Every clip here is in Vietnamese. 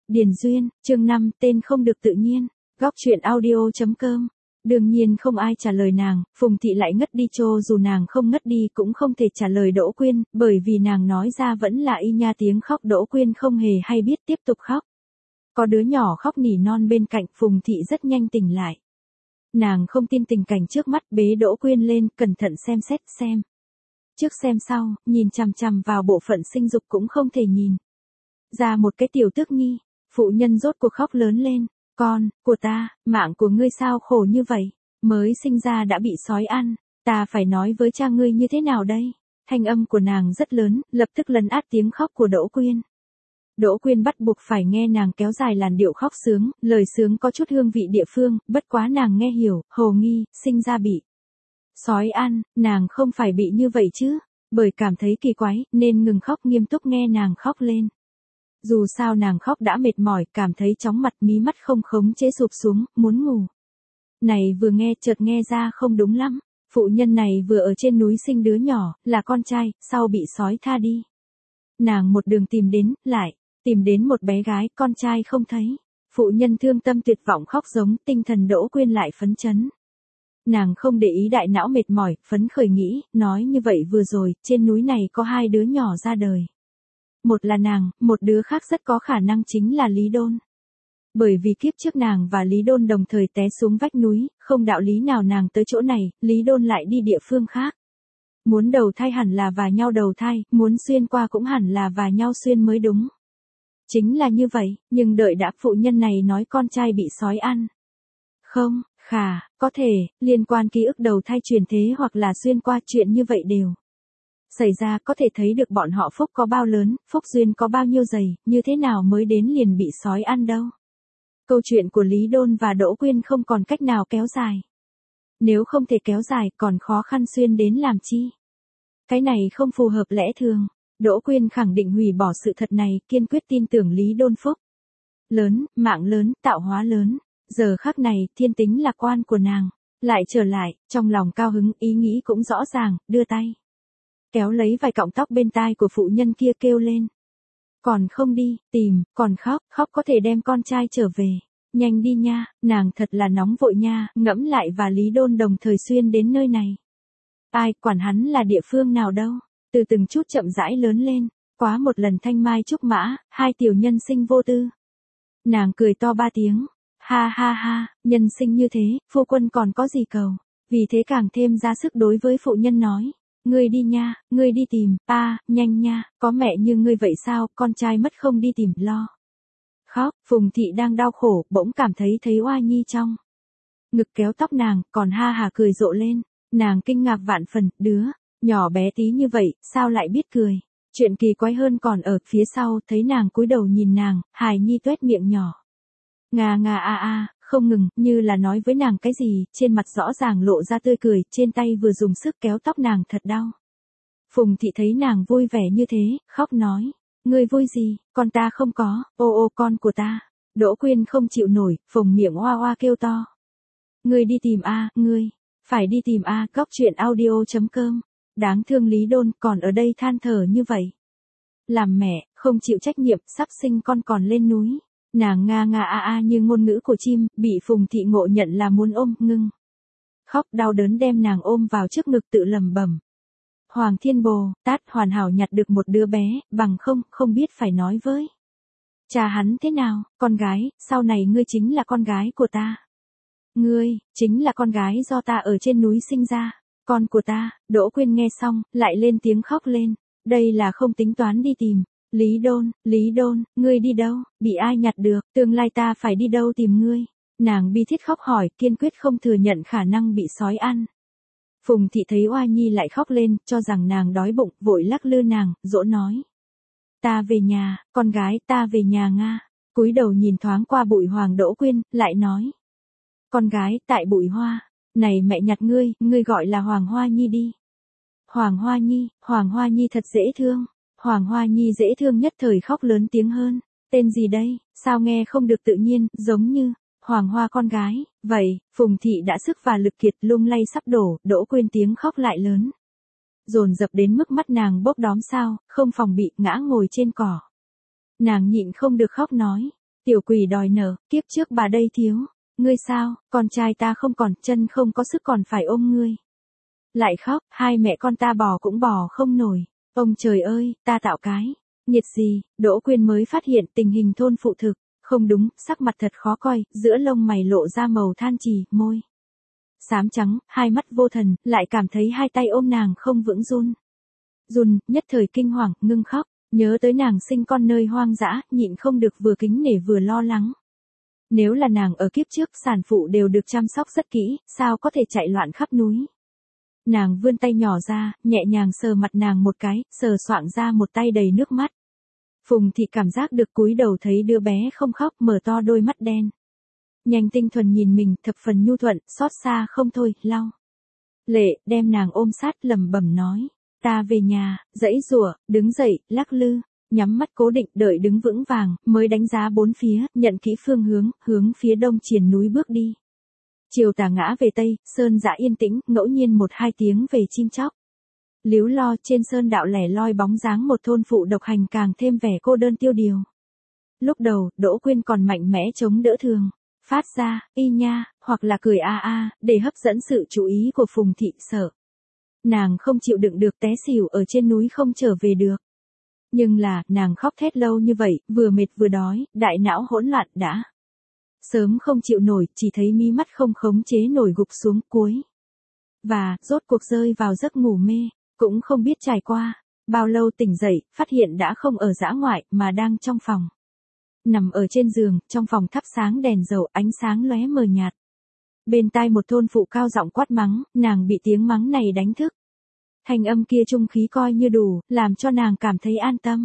Điền Duyên, chương 5, tên không được tự nhiên. Góc truyện audio.com. Đương nhiên không ai trả lời nàng, Phùng Thị lại ngất đi, cho dù nàng không ngất đi cũng không thể trả lời Đỗ Quyên, bởi vì nàng nói ra vẫn là y nha tiếng khóc. Đỗ Quyên không hề hay biết, tiếp tục khóc. Có đứa nhỏ khóc nỉ non bên cạnh, Phùng Thị rất nhanh tỉnh lại. Nàng không tin tình cảnh trước mắt, bế Đỗ Quyên lên, cẩn thận xem xét xem. Trước xem sau, nhìn chằm chằm vào bộ phận sinh dục cũng không thể nhìn ra một cái tiểu tước nhi. Phụ nhân rốt cuộc khóc lớn lên, con của ta, mạng của ngươi sao khổ như vậy, mới sinh ra đã bị sói ăn, ta phải nói với cha ngươi như thế nào đây? Thanh âm của nàng rất lớn, lập tức lấn át tiếng khóc của Đỗ Quyên. Đỗ Quyên bắt buộc phải nghe nàng kéo dài làn điệu khóc sướng, lời sướng có chút hương vị địa phương, bất quá nàng nghe hiểu, hồ nghi, sinh ra bị sói ăn, nàng không phải bị như vậy chứ, bởi cảm thấy kỳ quái, nên ngừng khóc, nghiêm túc nghe nàng khóc lên. Dù sao nàng khóc đã mệt mỏi, cảm thấy chóng mặt, mí mắt không khống chế sụp xuống, muốn ngủ. Này vừa nghe chợt nghe ra không đúng lắm, phụ nhân này vừa ở trên núi sinh đứa nhỏ, là con trai, sau bị sói tha đi. Nàng một đường tìm đến, lại tìm đến một bé gái, con trai không thấy. Phụ nhân thương tâm tuyệt vọng khóc giống, tinh thần Đỗ Quyên lại phấn chấn. Nàng không để ý đại não mệt mỏi, phấn khởi nghĩ, nói như vậy vừa rồi, trên núi này có hai đứa nhỏ ra đời. Một là nàng, một đứa khác rất có khả năng chính là Lý Đôn. Bởi vì kiếp trước nàng và Lý Đôn đồng thời té xuống vách núi, không đạo lý nào nàng tới chỗ này, Lý Đôn lại đi địa phương khác. Muốn đầu thai hẳn là và nhau đầu thai, muốn xuyên qua cũng hẳn là và nhau xuyên mới đúng. Chính là như vậy, nhưng đợi đã, phụ nhân này nói con trai bị sói ăn. Không, có thể, liên quan ký ức đầu thai truyền thế hoặc là xuyên qua, chuyện như vậy đều xảy ra, có thể thấy được bọn họ phúc có bao lớn, phúc duyên có bao nhiêu dày, như thế nào mới đến liền bị sói ăn đâu. Câu chuyện của Lý Đôn và Đỗ Quyên không còn cách nào kéo dài. Nếu không thể kéo dài, còn khó khăn xuyên đến làm chi. Cái này không phù hợp lẽ thường. Đỗ Quyên khẳng định hủy bỏ sự thật này, kiên quyết tin tưởng Lý Đôn phúc lớn, mạng lớn, tạo hóa lớn. Giờ khắc này, thiên tính lạc quan của nàng lại trở lại, trong lòng cao hứng, ý nghĩ cũng rõ ràng, đưa tay kéo lấy vài cọng tóc bên tai của phụ nhân kia, kêu lên. Còn không đi, tìm, còn khóc có thể đem con trai trở về. Nhanh đi nha, nàng thật là nóng vội nha, ngẫm lại và Lý Đôn đồng thời xuyên đến nơi này. Ai quản hắn là địa phương nào đâu, từ từng chút chậm rãi lớn lên, quá một lần thanh mai trúc mã, hai tiểu nhân sinh vô tư. Nàng cười to ba tiếng, ha, nhân sinh như thế, phu quân còn có gì cầu, vì thế càng thêm ra sức đối với phụ nhân nói. Ngươi đi nha, ngươi đi tìm, nhanh nha, có mẹ như ngươi vậy sao, con trai mất không đi tìm, lo. Khóc, Phùng Thị đang đau khổ, bỗng cảm thấy oa nhi trong ngực kéo tóc nàng, còn ha hà cười rộ lên. Nàng kinh ngạc vạn phần, đứa nhỏ bé tí như vậy, sao lại biết cười. Chuyện kỳ quái hơn còn ở phía sau, thấy nàng cúi đầu nhìn nàng, hài nhi tuét miệng nhỏ. Ngà không ngừng, như là nói với nàng cái gì, trên mặt rõ ràng lộ ra tươi cười, trên tay vừa dùng sức kéo tóc nàng, thật đau. Phùng Thị thấy nàng vui vẻ như thế, khóc nói, ngươi vui gì, con ta không có, ô con của ta. Đỗ Quyên không chịu nổi, phồng miệng oa kêu to. Ngươi đi tìm ngươi, phải đi tìm Góc truyện audio.com. Đáng thương Lý Đôn còn ở đây than thở như vậy. Làm mẹ, không chịu trách nhiệm, sắp sinh con còn lên núi. Nàng nga như ngôn ngữ của chim, bị Phùng Thị ngộ nhận là muốn ôm, ngưng khóc đau đớn đem nàng ôm vào trước ngực, tự lẩm bẩm. Hoàng Thiên Bồ Tát hoàn hảo nhặt được một đứa bé, bằng không biết phải nói với cha hắn thế nào, con gái, sau này ngươi chính là con gái của ta. Ngươi, chính là con gái do ta ở trên núi sinh ra, con của ta. Đỗ Quyên nghe xong, lại lên tiếng khóc lên, đây là không tính toán đi tìm. Lý Đôn, ngươi đi đâu, bị ai nhặt được, tương lai ta phải đi đâu tìm ngươi. Nàng bi thiết khóc hỏi, kiên quyết không thừa nhận khả năng bị sói ăn. Phùng Thị thấy oa nhi lại khóc lên, cho rằng nàng đói bụng, vội lắc lư nàng, dỗ nói. Ta về nhà, con gái, ta về nhà Nga. Cúi đầu nhìn thoáng qua bụi hoàng. Đỗ Quyên, lại nói. Con gái, tại bụi hoa, này mẹ nhặt ngươi gọi là Hoàng Hoa Nhi đi. Hoàng Hoa Nhi thật dễ thương. Hoàng Hoa Nhi dễ thương nhất thời khóc lớn tiếng hơn. Tên gì đây, sao nghe không được tự nhiên, giống như Hoàng Hoa con gái. Vậy, Phùng Thị đã sức và lực kiệt, lung lay sắp đổ. Đỗ Quyên tiếng khóc lại lớn, dồn dập đến mức mắt nàng bốc đóm sao, không phòng bị, ngã ngồi trên cỏ. Nàng nhịn không được khóc nói, Tiểu quỷ đòi nợ, kiếp trước bà đây thiếu. Ngươi sao, con trai ta không còn, chân không có sức còn phải ôm ngươi. Lại khóc, hai mẹ con ta bò cũng bò không nổi. Ông trời ơi, ta tạo cái. Nhiệt gì, Đỗ Quyên mới phát hiện tình hình thôn phụ thực. Không đúng, sắc mặt thật khó coi, giữa lông mày lộ ra màu than trì, môi xám trắng, hai mắt vô thần, lại cảm thấy hai tay ôm nàng không vững run. Run, nhất thời kinh hoàng, ngưng khóc, nhớ tới nàng sinh con nơi hoang dã, nhịn không được vừa kính nể vừa lo lắng. Nếu là nàng ở kiếp trước sản phụ đều được chăm sóc rất kỹ, sao có thể chạy loạn khắp núi. Nàng vươn tay nhỏ ra, nhẹ nhàng sờ mặt nàng một cái, sờ soạng ra một tay đầy nước mắt. Phùng Thị cảm giác được cúi đầu thấy đứa bé không khóc, mở to đôi mắt đen. Nhanh tinh thuần nhìn mình, thập phần nhu thuận, xót xa không thôi, lau lệ, đem nàng ôm sát lẩm bẩm nói. Ta về nhà, dãy rủa, đứng dậy, lắc lư, nhắm mắt cố định, đợi đứng vững vàng, mới đánh giá bốn phía, nhận kỹ phương hướng, hướng phía đông triền núi bước đi. Chiều tà ngã về tây, sơn dã yên tĩnh, ngẫu nhiên một hai tiếng về chim chóc. Líu lo trên sơn đạo lẻ loi bóng dáng một thôn phụ độc hành càng thêm vẻ cô đơn tiêu điều. Lúc đầu, Đỗ Quyên còn mạnh mẽ chống đỡ thường, phát ra, y nha, hoặc là cười a a, để hấp dẫn sự chú ý của Phùng Thị sợ. Nàng không chịu đựng được té xỉu ở trên núi không trở về được. Nhưng là, nàng khóc thét lâu như vậy, vừa mệt vừa đói, đại não hỗn loạn đã. Sớm không chịu nổi, chỉ thấy mí mắt không khống chế nổi gục xuống cuối. Và, rốt cuộc rơi vào giấc ngủ mê, cũng không biết trải qua, bao lâu tỉnh dậy, phát hiện đã không ở dã ngoại, mà đang trong phòng. Nằm ở trên giường, trong phòng thắp sáng đèn dầu, ánh sáng lóe mờ nhạt. Bên tai một thôn phụ cao giọng quát mắng, nàng bị tiếng mắng này đánh thức. Thanh âm kia trung khí coi như đủ, làm cho nàng cảm thấy an tâm.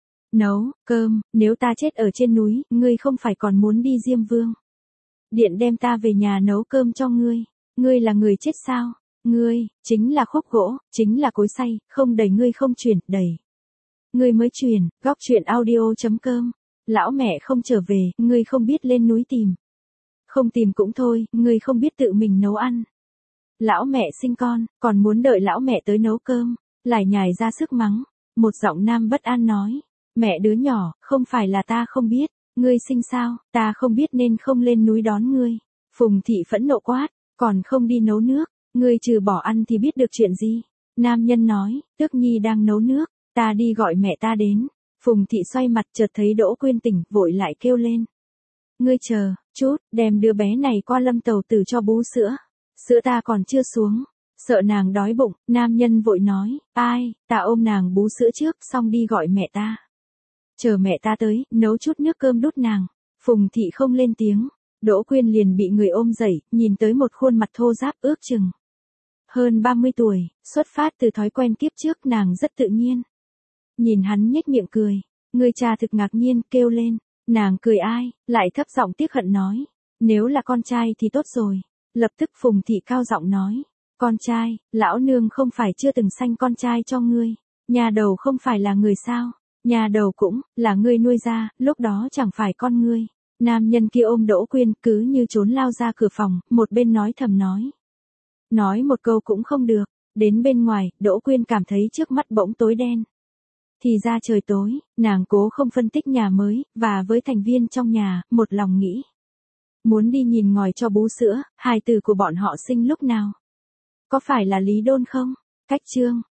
Nấu, cơm, nếu ta chết ở trên núi, ngươi không phải còn muốn đi Diêm Vương Điện đem ta về nhà nấu cơm cho ngươi. Ngươi là người chết sao? Ngươi, chính là khúc gỗ, chính là cối xay, không đẩy ngươi không chuyển, đẩy. Ngươi mới truyền, góc chuyện audio.com. Lão mẹ không trở về, ngươi không biết lên núi tìm. Không tìm cũng thôi, ngươi không biết tự mình nấu ăn. Lão mẹ sinh con, còn muốn đợi lão mẹ tới nấu cơm, lại nhài ra sức mắng. Một giọng nam bất an nói, mẹ đứa nhỏ, không phải là ta không biết, ngươi sinh sao, ta không biết nên không lên núi đón ngươi. Phùng Thị phẫn nộ quát, còn không đi nấu nước, ngươi trừ bỏ ăn thì biết được chuyện gì. Nam nhân nói, Tước Nhi đang nấu nước, ta đi gọi mẹ ta đến. Phùng Thị xoay mặt chợt thấy Đỗ Quyên tỉnh, vội lại kêu lên. Ngươi chờ, chút, đem đứa bé này qua Lâm Tầu Tử cho bú sữa. Sữa ta còn chưa xuống. Sợ nàng đói bụng, nam nhân vội nói, ai, ta ôm nàng bú sữa trước, xong đi gọi mẹ ta. Chờ mẹ ta tới, nấu chút nước cơm đút nàng. Phùng Thị không lên tiếng. Đỗ Quyên liền bị người ôm dậy, nhìn tới một khuôn mặt thô ráp ước chừng hơn 30 tuổi, xuất phát từ thói quen kiếp trước nàng rất tự nhiên. Nhìn hắn nhếch miệng cười, người cha thực ngạc nhiên, kêu lên, nàng cười ai, lại thấp giọng tiếc hận nói, nếu là con trai thì tốt rồi. Lập tức Phùng Thị cao giọng nói, con trai, lão nương không phải chưa từng sanh con trai cho ngươi, nhà đầu không phải là người sao, nhà đầu cũng, là ngươi nuôi ra, lúc đó chẳng phải con ngươi. Nam nhân kia ôm Đỗ Quyên cứ như trốn lao ra cửa phòng, một bên nói thầm nói. Nói một câu cũng không được, đến bên ngoài, Đỗ Quyên cảm thấy trước mắt bỗng tối đen. Thì ra trời tối, nàng cố không phân tích nhà mới, và với thành viên trong nhà, một lòng nghĩ. Muốn đi nhìn ngòi cho bú sữa, hài tử của bọn họ sinh lúc nào? Có phải là Lý Đôn không? Cách chương.